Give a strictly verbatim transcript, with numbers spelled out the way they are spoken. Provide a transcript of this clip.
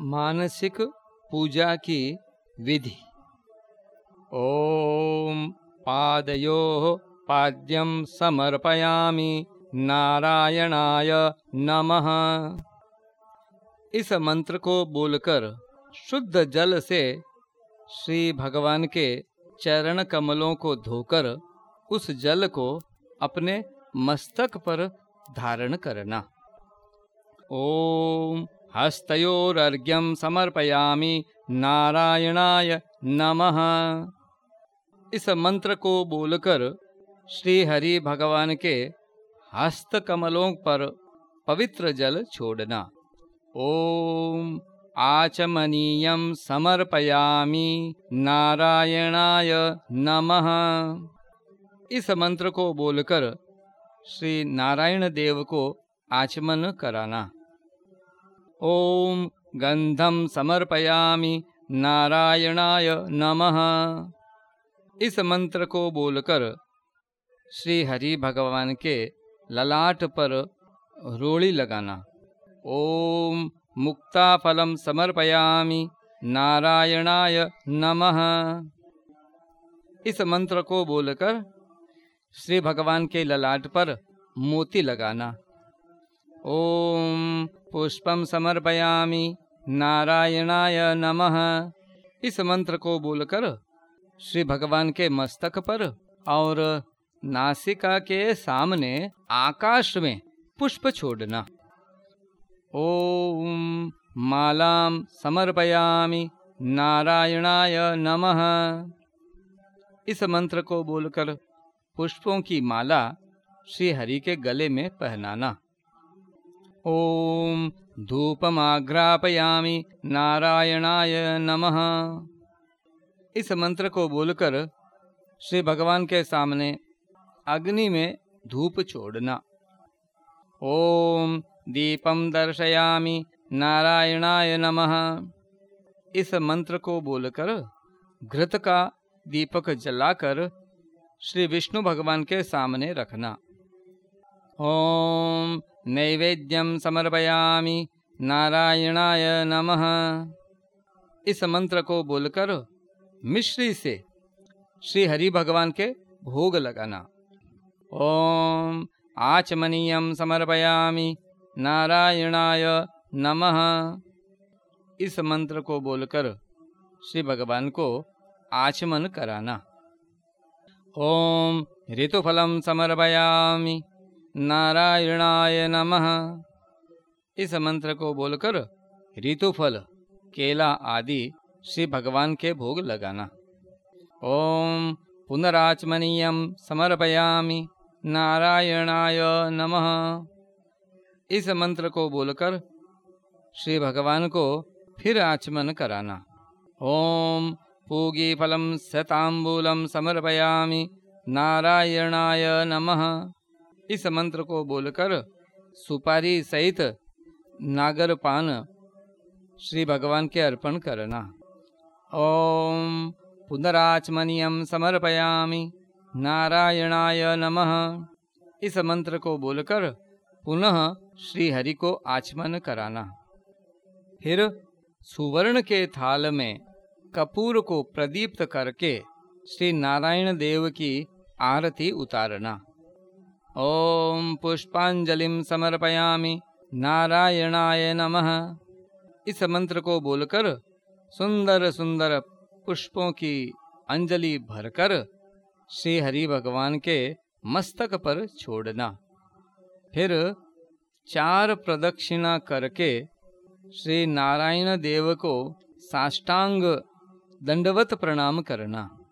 मानसिक पूजा की विधि। ओम पादयोः पाद्यं समर्पयामि नारायणाय नमः। इस मंत्र को बोलकर शुद्ध जल से श्री भगवान के चरण कमलों को धोकर उस जल को अपने मस्तक पर धारण करना। ओम हस्तयोरर्घ्यं समर्पयामि नारायणाय नमः। इस मंत्र को बोलकर श्री हरि भगवान के हस्त कमलों पर पवित्र जल छोड़ना। ओम आचमनीयं समर्पयामि नारायणाय नमः। इस मंत्र को बोलकर श्री नारायण देव को आचमन कराना। ओम गंधं समर्पयामि नारायणाय नमः। इस मंत्र को बोलकर श्री हरि भगवान के ललाट पर रोड़ी लगाना। ओम मुक्ताफलं समर्पयामि नारायणाय नमः। इस मंत्र को बोलकर श्री भगवान के ललाट पर मोती लगाना। ओम पुष्पं समर्पयामि नारायणाय नमः। इस मंत्र को बोलकर श्री भगवान के मस्तक पर और नासिका के सामने आकाश में पुष्प छोड़ना। ओम मालां समर्पयामि नारायणाय नमः। इस मंत्र को बोलकर पुष्पों की माला श्री हरि के गले में पहनाना। ओम धूपमाघ्रापयामि नारायणाय नमः। इस मंत्र को बोलकर श्री भगवान के सामने अग्नि में धूप छोड़ना। ओम दीपं दर्शयामि नारायणाय नमः। इस मंत्र को बोलकर घृत का दीपक जलाकर श्री विष्णु भगवान के सामने रखना। ओम नैवेद्यं समर्पयामि नारायणाय नमः। इस मंत्र को बोलकर मिश्री से श्री हरि भगवान के भोग लगाना। ओम आचमनीयं समर्पयामि नारायणाय नमः। इस मंत्र को बोलकर श्री भगवान को आचमन कराना। ओम ऋतुफलं समर्पयामि नारायणाय नमः। इस मंत्र को बोलकर ऋतुफल केला आदि श्री भगवान के भोग लगाना। ओम पुनराचमनीयं समर्पयामि नारायणाय नमः। इस मंत्र को बोलकर श्री भगवान को फिर आचमन कराना। ओम पूगीफलं शताम्बूलं समर्पयामि नारायणाय नमः। इस मंत्र को बोलकर सुपारी सहित नागरपान श्री भगवान के अर्पण करना। ओम पुनराचमनीयं समर्पयामि नारायणाय नमः। इस मंत्र को बोलकर पुनः श्री हरि को आचमन कराना। फिर सुवर्ण के थाल में कपूर को प्रदीप्त करके श्री नारायण देव की आरती उतारना। ओम पुष्पांजलिं समर्पयामि नारायणाय नमः। इस मंत्र को बोलकर सुंदर सुंदर पुष्पों की अंजलि भरकर श्री हरि भगवान के मस्तक पर छोड़ना। फिर चार प्रदक्षिणा करके श्री नारायण देव को साष्टांग दंडवत प्रणाम करना।